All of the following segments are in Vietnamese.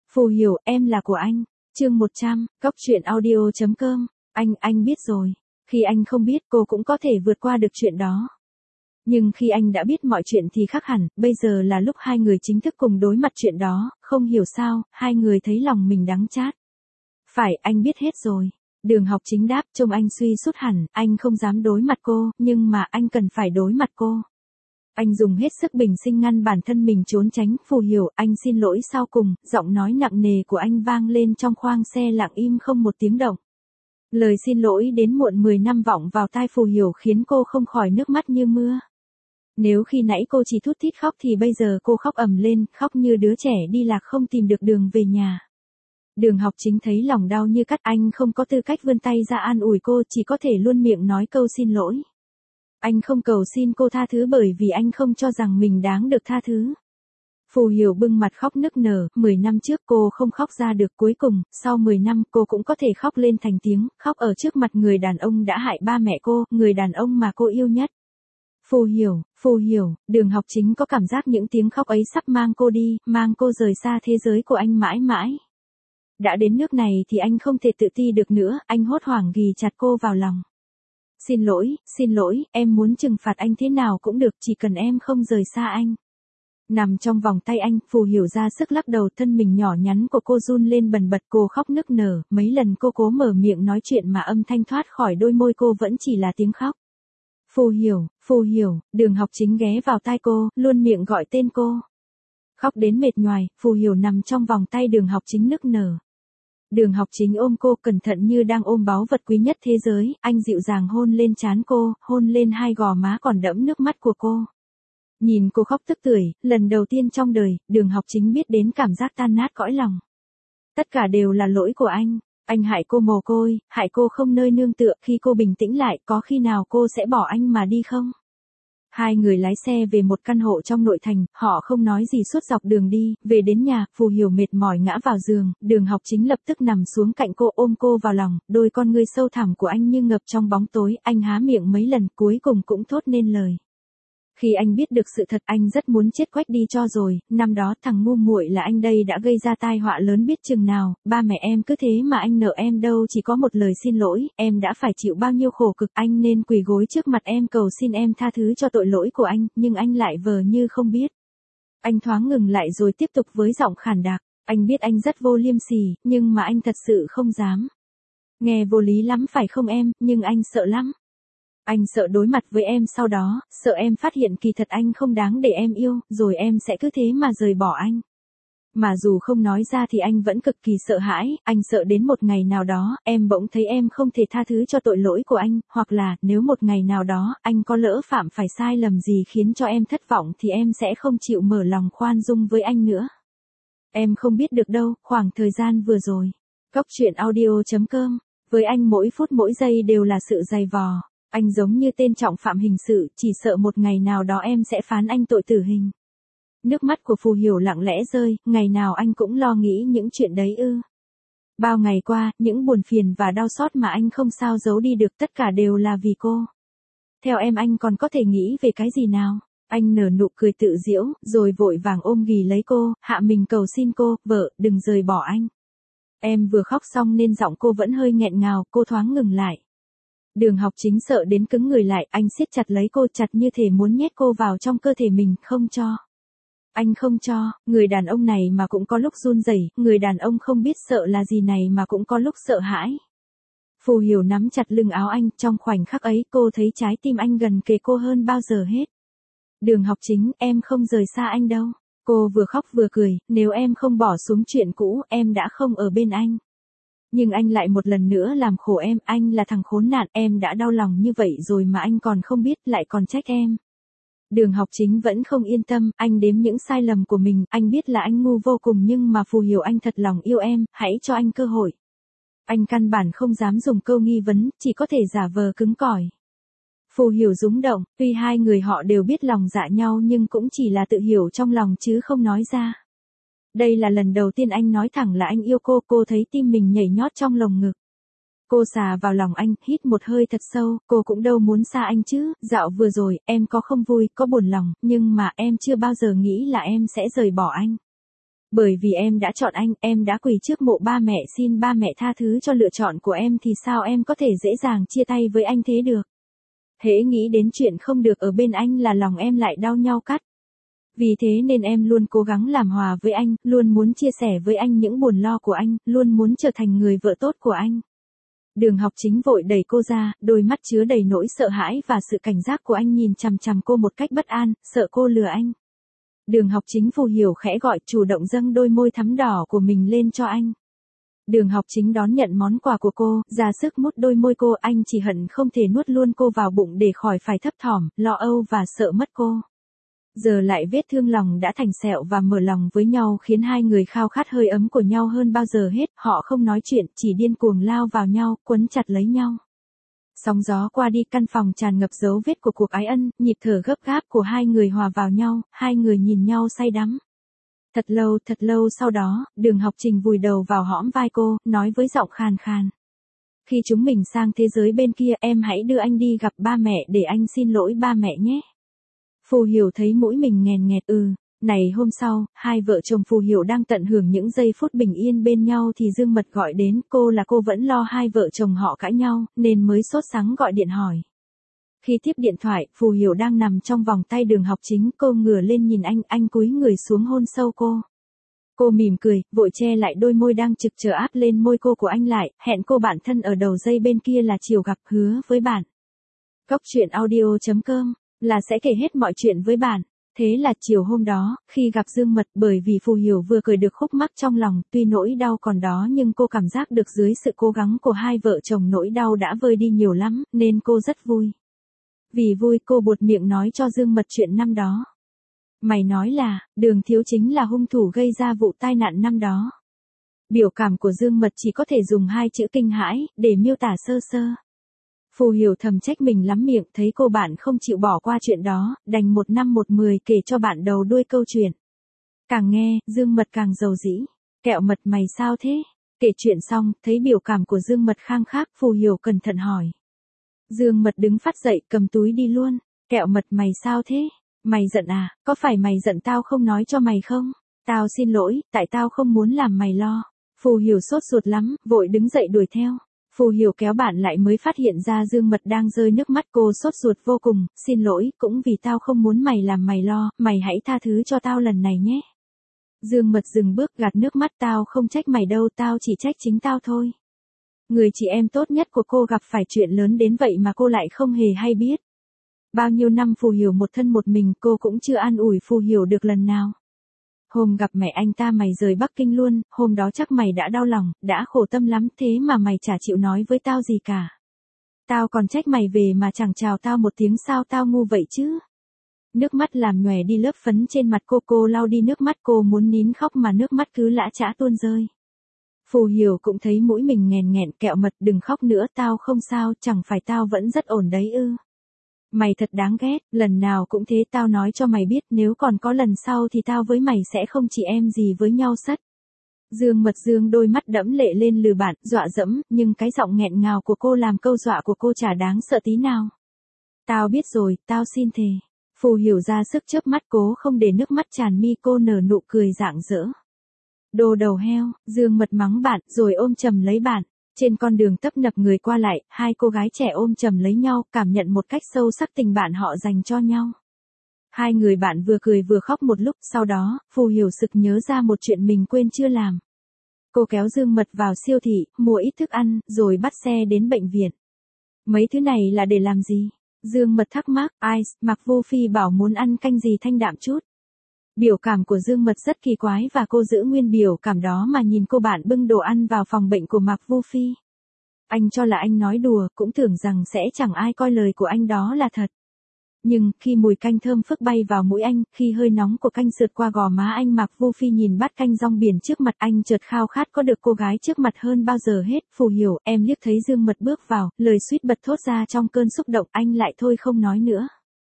Phù Hiểu, em là của anh. Chương 100, Cóc truyện audio.com. Anh biết rồi. Khi anh không biết cô cũng có thể vượt qua được chuyện đó. Nhưng khi anh đã biết mọi chuyện thì khác hẳn, bây giờ là lúc hai người chính thức cùng đối mặt chuyện đó, không hiểu sao, hai người thấy lòng mình đắng chát. Phải, anh biết hết rồi. Đường Học Chính đáp, trông anh suy sút hẳn, anh không dám đối mặt cô, nhưng mà anh cần phải đối mặt cô. Anh dùng hết sức bình sinh ngăn bản thân mình trốn tránh. Phù Hiểu, anh xin lỗi sau cùng, giọng nói nặng nề của anh vang lên trong khoang xe lặng im không một tiếng động. Lời xin lỗi đến muộn 10 năm vọng vào tai Phù Hiểu khiến cô không khỏi nước mắt như mưa. Nếu khi nãy cô chỉ thút thít khóc thì bây giờ cô khóc ầm lên, khóc như đứa trẻ đi lạc không tìm được đường về nhà. Đường Học Chính thấy lòng đau như cắt, anh không có tư cách vươn tay ra an ủi cô, chỉ có thể luôn miệng nói câu xin lỗi. Anh không cầu xin cô tha thứ bởi vì anh không cho rằng mình đáng được tha thứ. Phù Hiểu bưng mặt khóc nức nở, 10 năm trước cô không khóc ra được, cuối cùng, sau 10 năm cô cũng có thể khóc lên thành tiếng, khóc ở trước mặt người đàn ông đã hại ba mẹ cô, người đàn ông mà cô yêu nhất. Phù Hiểu, Đường Học Chính có cảm giác những tiếng khóc ấy sắp mang cô đi, mang cô rời xa thế giới của anh mãi mãi. Đã đến nước này thì anh không thể tự ti được nữa, anh hốt hoảng ghì chặt cô vào lòng. Xin lỗi, em muốn trừng phạt anh thế nào cũng được, chỉ cần em không rời xa anh. Nằm trong vòng tay anh, Phù Hiểu ra sức lắc đầu, thân mình nhỏ nhắn của cô run lên bần bật, cô khóc nức nở, mấy lần cô cố mở miệng nói chuyện mà âm thanh thoát khỏi đôi môi cô vẫn chỉ là tiếng khóc. Phù Hiểu, Đường Học Chính ghé vào tai cô, luôn miệng gọi tên cô. Khóc đến mệt nhoài, Phù Hiểu nằm trong vòng tay Đường Học Chính nức nở. Đường Học Chính ôm cô cẩn thận như đang ôm báu vật quý nhất thế giới, anh dịu dàng hôn lên trán cô, hôn lên hai gò má còn đẫm nước mắt của cô. Nhìn cô khóc tức tưởi, lần đầu tiên trong đời, Đường Học Chính biết đến cảm giác tan nát cõi lòng. Tất cả đều là lỗi của anh hại cô mồ côi, hại cô không nơi nương tựa, khi cô bình tĩnh lại, có khi nào cô sẽ bỏ anh mà đi không? Hai người lái xe về một căn hộ trong nội thành, họ không nói gì suốt dọc đường đi, về đến nhà, Phù Hiểu mệt mỏi ngã vào giường, Đường Học Chính lập tức nằm xuống cạnh cô ôm cô vào lòng, đôi con ngươi sâu thẳm của anh như ngập trong bóng tối, anh há miệng mấy lần cuối cùng cũng thốt nên lời. Khi anh biết được sự thật anh rất muốn chết quách đi cho rồi, năm đó thằng ngu muội là anh đây đã gây ra tai họa lớn biết chừng nào, ba mẹ em cứ thế mà anh nợ em đâu chỉ có một lời xin lỗi, em đã phải chịu bao nhiêu khổ cực, anh nên quỳ gối trước mặt em cầu xin em tha thứ cho tội lỗi của anh, nhưng anh lại vờ như không biết. Anh thoáng ngừng lại rồi tiếp tục với giọng khàn đặc, anh biết anh rất vô liêm sỉ, nhưng mà anh thật sự không dám. Nghe vô lý lắm phải không em, nhưng anh sợ lắm. Anh sợ đối mặt với em sau đó, sợ em phát hiện kỳ thật anh không đáng để em yêu, rồi em sẽ cứ thế mà rời bỏ anh. Mà dù không nói ra thì anh vẫn cực kỳ sợ hãi, anh sợ đến một ngày nào đó, em bỗng thấy em không thể tha thứ cho tội lỗi của anh, hoặc là, nếu một ngày nào đó, anh có lỡ phạm phải sai lầm gì khiến cho em thất vọng thì em sẽ không chịu mở lòng khoan dung với anh nữa. Em không biết được đâu, khoảng thời gian vừa rồi. Cóc truyện audio.com, với anh mỗi phút mỗi giây đều là sự dày vò. Anh giống như tên trọng phạm hình sự, chỉ sợ một ngày nào đó em sẽ phán anh tội tử hình. Nước mắt của Phù Hiểu lặng lẽ rơi, ngày nào anh cũng lo nghĩ những chuyện đấy ư. Bao ngày qua, những buồn phiền và đau xót mà anh không sao giấu đi được tất cả đều là vì cô. Theo em anh còn có thể nghĩ về cái gì nào? Anh nở nụ cười tự giễu, rồi vội vàng ôm ghì lấy cô, hạ mình cầu xin cô, vợ, đừng rời bỏ anh. Em vừa khóc xong nên giọng cô vẫn hơi nghẹn ngào, cô thoáng ngừng lại. Đường Học Chính sợ đến cứng người lại, anh siết chặt lấy cô chặt như thể muốn nhét cô vào trong cơ thể mình, không cho. Anh không cho, người đàn ông này mà cũng có lúc run rẩy, người đàn ông không biết sợ là gì này mà cũng có lúc sợ hãi. Phù Hiểu nắm chặt lưng áo anh, trong khoảnh khắc ấy cô thấy trái tim anh gần kề cô hơn bao giờ hết. Đường Học Chính, em không rời xa anh đâu. Cô vừa khóc vừa cười, nếu em không bỏ xuống chuyện cũ, em đã không ở bên anh. Nhưng anh lại một lần nữa làm khổ em, anh là thằng khốn nạn, em đã đau lòng như vậy rồi mà anh còn không biết, lại còn trách em. Đường Học Chính vẫn không yên tâm, anh đếm những sai lầm của mình, anh biết là anh ngu vô cùng nhưng mà Phù Hiểu anh thật lòng yêu em, hãy cho anh cơ hội. Anh căn bản không dám dùng câu nghi vấn, chỉ có thể giả vờ cứng cỏi. Phù Hiểu rúng động, tuy hai người họ đều biết lòng dạ nhau nhưng cũng chỉ là tự hiểu trong lòng chứ không nói ra. Đây là lần đầu tiên anh nói thẳng là anh yêu cô thấy tim mình nhảy nhót trong lồng ngực. Cô xà vào lòng anh, hít một hơi thật sâu, cô cũng đâu muốn xa anh chứ, dạo vừa rồi, em có không vui, có buồn lòng, nhưng mà em chưa bao giờ nghĩ là em sẽ rời bỏ anh. Bởi vì em đã chọn anh, em đã quỳ trước mộ ba mẹ xin ba mẹ tha thứ cho lựa chọn của em thì sao em có thể dễ dàng chia tay với anh thế được. Hễ nghĩ đến chuyện không được ở bên anh là lòng em lại đau nhau cắt. Vì thế nên em luôn cố gắng làm hòa với anh, luôn muốn chia sẻ với anh những buồn lo của anh, luôn muốn trở thành người vợ tốt của anh. Đường Học Chính vội đẩy cô ra, đôi mắt chứa đầy nỗi sợ hãi và sự cảnh giác của anh nhìn chằm chằm cô một cách bất an, sợ cô lừa anh. Đường Học Chính Phù Hiểu khẽ gọi, chủ động dâng đôi môi thắm đỏ của mình lên cho anh. Đường Học Chính đón nhận món quà của cô, ra sức mút đôi môi cô, anh chỉ hận không thể nuốt luôn cô vào bụng để khỏi phải thấp thỏm, lo âu và sợ mất cô. Giờ lại vết thương lòng đã thành sẹo và mở lòng với nhau khiến hai người khao khát hơi ấm của nhau hơn bao giờ hết, họ không nói chuyện, chỉ điên cuồng lao vào nhau, quấn chặt lấy nhau. Sóng gió qua đi, căn phòng tràn ngập dấu vết của cuộc ái ân, nhịp thở gấp gáp của hai người hòa vào nhau, hai người nhìn nhau say đắm. Thật lâu sau đó, Đường Học Trình vùi đầu vào hõm vai cô, nói với giọng khàn khàn. Khi chúng mình sang thế giới bên kia, em hãy đưa anh đi gặp ba mẹ để anh xin lỗi ba mẹ nhé. Phù Hiểu thấy mũi mình nghèn nghẹt. Này hôm sau, hai vợ chồng Phù Hiểu đang tận hưởng những giây phút bình yên bên nhau thì Dương Mật gọi đến, cô vẫn lo hai vợ chồng họ cãi nhau, nên mới sốt sắng gọi điện hỏi. Khi tiếp điện thoại, Phù Hiểu đang nằm trong vòng tay Đường Học Chính, cô ngửa lên nhìn anh cúi người xuống hôn sâu cô. Cô mỉm cười, vội che lại đôi môi đang trực chờ áp lên môi cô của anh lại, hẹn cô bạn thân ở đầu dây bên kia là chiều gặp, hứa với bạn. Góc truyện audio.com là sẽ kể hết mọi chuyện với bạn. Thế là chiều hôm đó, khi gặp Dương Mật, bởi vì Phù Hiểu vừa cười được khúc mắc trong lòng, tuy nỗi đau còn đó nhưng cô cảm giác được dưới sự cố gắng của hai vợ chồng nỗi đau đã vơi đi nhiều lắm, nên cô rất vui. Vì vui cô buột miệng nói cho Dương Mật chuyện năm đó. Mày nói là, Đường Thiếu chính là hung thủ gây ra vụ tai nạn năm đó. Biểu cảm của Dương Mật chỉ có thể dùng hai chữ kinh hãi, để miêu tả sơ sơ. Phù Hiểu thầm trách mình lắm miệng, thấy cô bạn không chịu bỏ qua chuyện đó, đành một năm một mười kể cho bạn đầu đuôi câu chuyện. Càng nghe, Dương Mật càng dầu dĩ. Kẹo Mật mày sao thế? Kể chuyện xong, thấy biểu cảm của Dương Mật khang khác, Phù Hiểu cẩn thận hỏi. Dương Mật đứng phát dậy, cầm túi đi luôn. Kẹo Mật mày sao thế? Mày giận à? Có phải mày giận tao không nói cho mày không? Tao xin lỗi, tại tao không muốn làm mày lo. Phù Hiểu sốt ruột lắm, vội đứng dậy đuổi theo. Phù Hiểu kéo bạn lại mới phát hiện ra Dương Mật đang rơi nước mắt, cô sốt ruột vô cùng, xin lỗi, cũng vì tao không muốn mày làm mày lo, mày hãy tha thứ cho tao lần này nhé. Dương Mật dừng bước gạt nước mắt, tao không trách mày đâu, tao chỉ trách chính tao thôi. Người chị em tốt nhất của cô gặp phải chuyện lớn đến vậy mà cô lại không hề hay biết. Bao nhiêu năm Phù Hiểu một thân một mình, cô cũng chưa an ủi Phù Hiểu được lần nào. Hôm gặp mẹ anh ta mày rời Bắc Kinh luôn, hôm đó chắc mày đã đau lòng, đã khổ tâm lắm, thế mà mày chả chịu nói với tao gì cả. Tao còn trách mày về mà chẳng chào tao một tiếng, sao tao ngu vậy chứ. Nước mắt làm nhòe đi lớp phấn trên mặt cô lau đi nước mắt, cô muốn nín khóc mà nước mắt cứ lã chã tuôn rơi. Phù Hiểu cũng thấy mũi mình nghèn nghẹn, Kẹo Mật đừng khóc nữa, tao không sao, chẳng phải tao vẫn rất ổn đấy ư. Mày thật đáng ghét, lần nào cũng thế, tao nói cho mày biết, nếu còn có lần sau thì tao với mày sẽ không chị em gì với nhau sất. Dương Mật dương đôi mắt đẫm lệ lên lừ bạn, dọa dẫm, nhưng cái giọng nghẹn ngào của cô làm câu dọa của cô chả đáng sợ tí nào. Tao biết rồi, tao xin thề. Phù Hiểu ra sức chớp mắt, cố không để nước mắt tràn mi, cô nở nụ cười rạng rỡ. Đồ đầu heo, Dương Mật mắng bạn, rồi ôm chầm lấy bạn. Trên con đường tấp nập người qua lại, hai cô gái trẻ ôm chầm lấy nhau, cảm nhận một cách sâu sắc tình bạn họ dành cho nhau. Hai người bạn vừa cười vừa khóc một lúc, sau đó, Phù Hiểu sực nhớ ra một chuyện mình quên chưa làm. Cô kéo Dương Mật vào siêu thị, mua ít thức ăn, rồi bắt xe đến bệnh viện. Mấy thứ này là để làm gì? Dương Mật thắc mắc, Mạc Vu Phi bảo muốn ăn canh gì thanh đạm chút. Biểu cảm của Dương Mật rất kỳ quái và cô giữ nguyên biểu cảm đó mà nhìn cô bạn bưng đồ ăn vào phòng bệnh của Mạc Vu Phi. Anh cho là anh nói đùa, cũng tưởng rằng sẽ chẳng ai coi lời của anh đó là thật. Nhưng, khi mùi canh thơm phức bay vào mũi anh, khi hơi nóng của canh sượt qua gò má anh, Mạc Vu Phi nhìn bát canh rong biển trước mặt anh, chợt khao khát có được cô gái trước mặt hơn bao giờ hết. Phù Hiểu, em liếc thấy Dương Mật bước vào, lời suýt bật thốt ra trong cơn xúc động, anh lại thôi không nói nữa.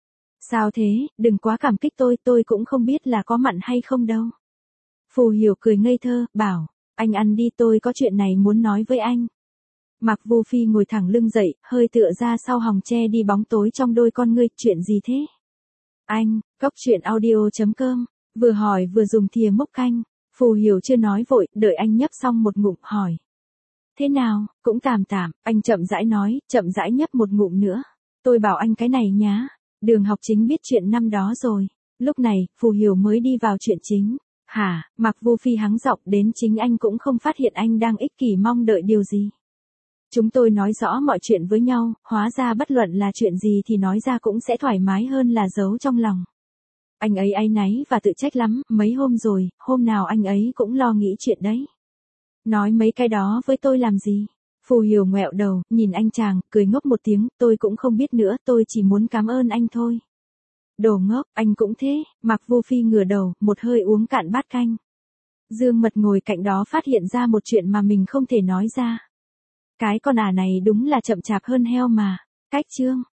Sao thế, đừng quá cảm kích tôi cũng không biết là có mặn hay không đâu. Phù Hiểu cười ngây thơ, bảo, anh ăn đi, tôi có chuyện này muốn nói với anh. Mạc Vu Phi ngồi thẳng lưng dậy, hơi tựa ra sau hòng che đi bóng tối trong đôi con ngươi, chuyện gì thế? Anh, góc truyện audio.com, vừa hỏi vừa dùng thìa múc canh. Phù Hiểu chưa nói vội, đợi anh nhấp xong một ngụm hỏi. Thế nào, cũng tạm tạm, anh chậm rãi nói, chậm rãi nhấp một ngụm nữa. Tôi bảo anh cái này nhá. Đường Học Chính biết chuyện năm đó rồi. Lúc này, Phù Hiểu mới đi vào chuyện chính. Hả, Mạc Vô Phi hắng giọng, đến chính anh cũng không phát hiện anh đang ích kỷ mong đợi điều gì. Chúng tôi nói rõ mọi chuyện với nhau, hóa ra bất luận là chuyện gì thì nói ra cũng sẽ thoải mái hơn là giấu trong lòng. Anh ấy áy náy và tự trách lắm, mấy hôm rồi, hôm nào anh ấy cũng lo nghĩ chuyện đấy. Nói mấy cái đó với tôi làm gì? Phù Hiểu ngoẹo đầu, nhìn anh chàng, cười ngốc một tiếng, tôi cũng không biết nữa, tôi chỉ muốn cảm ơn anh thôi. Đồ ngốc, anh cũng thế. Mạc Vô Phi ngửa đầu, một hơi uống cạn bát canh. Dương Mật ngồi cạnh đó phát hiện ra một chuyện mà mình không thể nói ra. Cái con ả này đúng là chậm chạp hơn heo mà. Cách chương.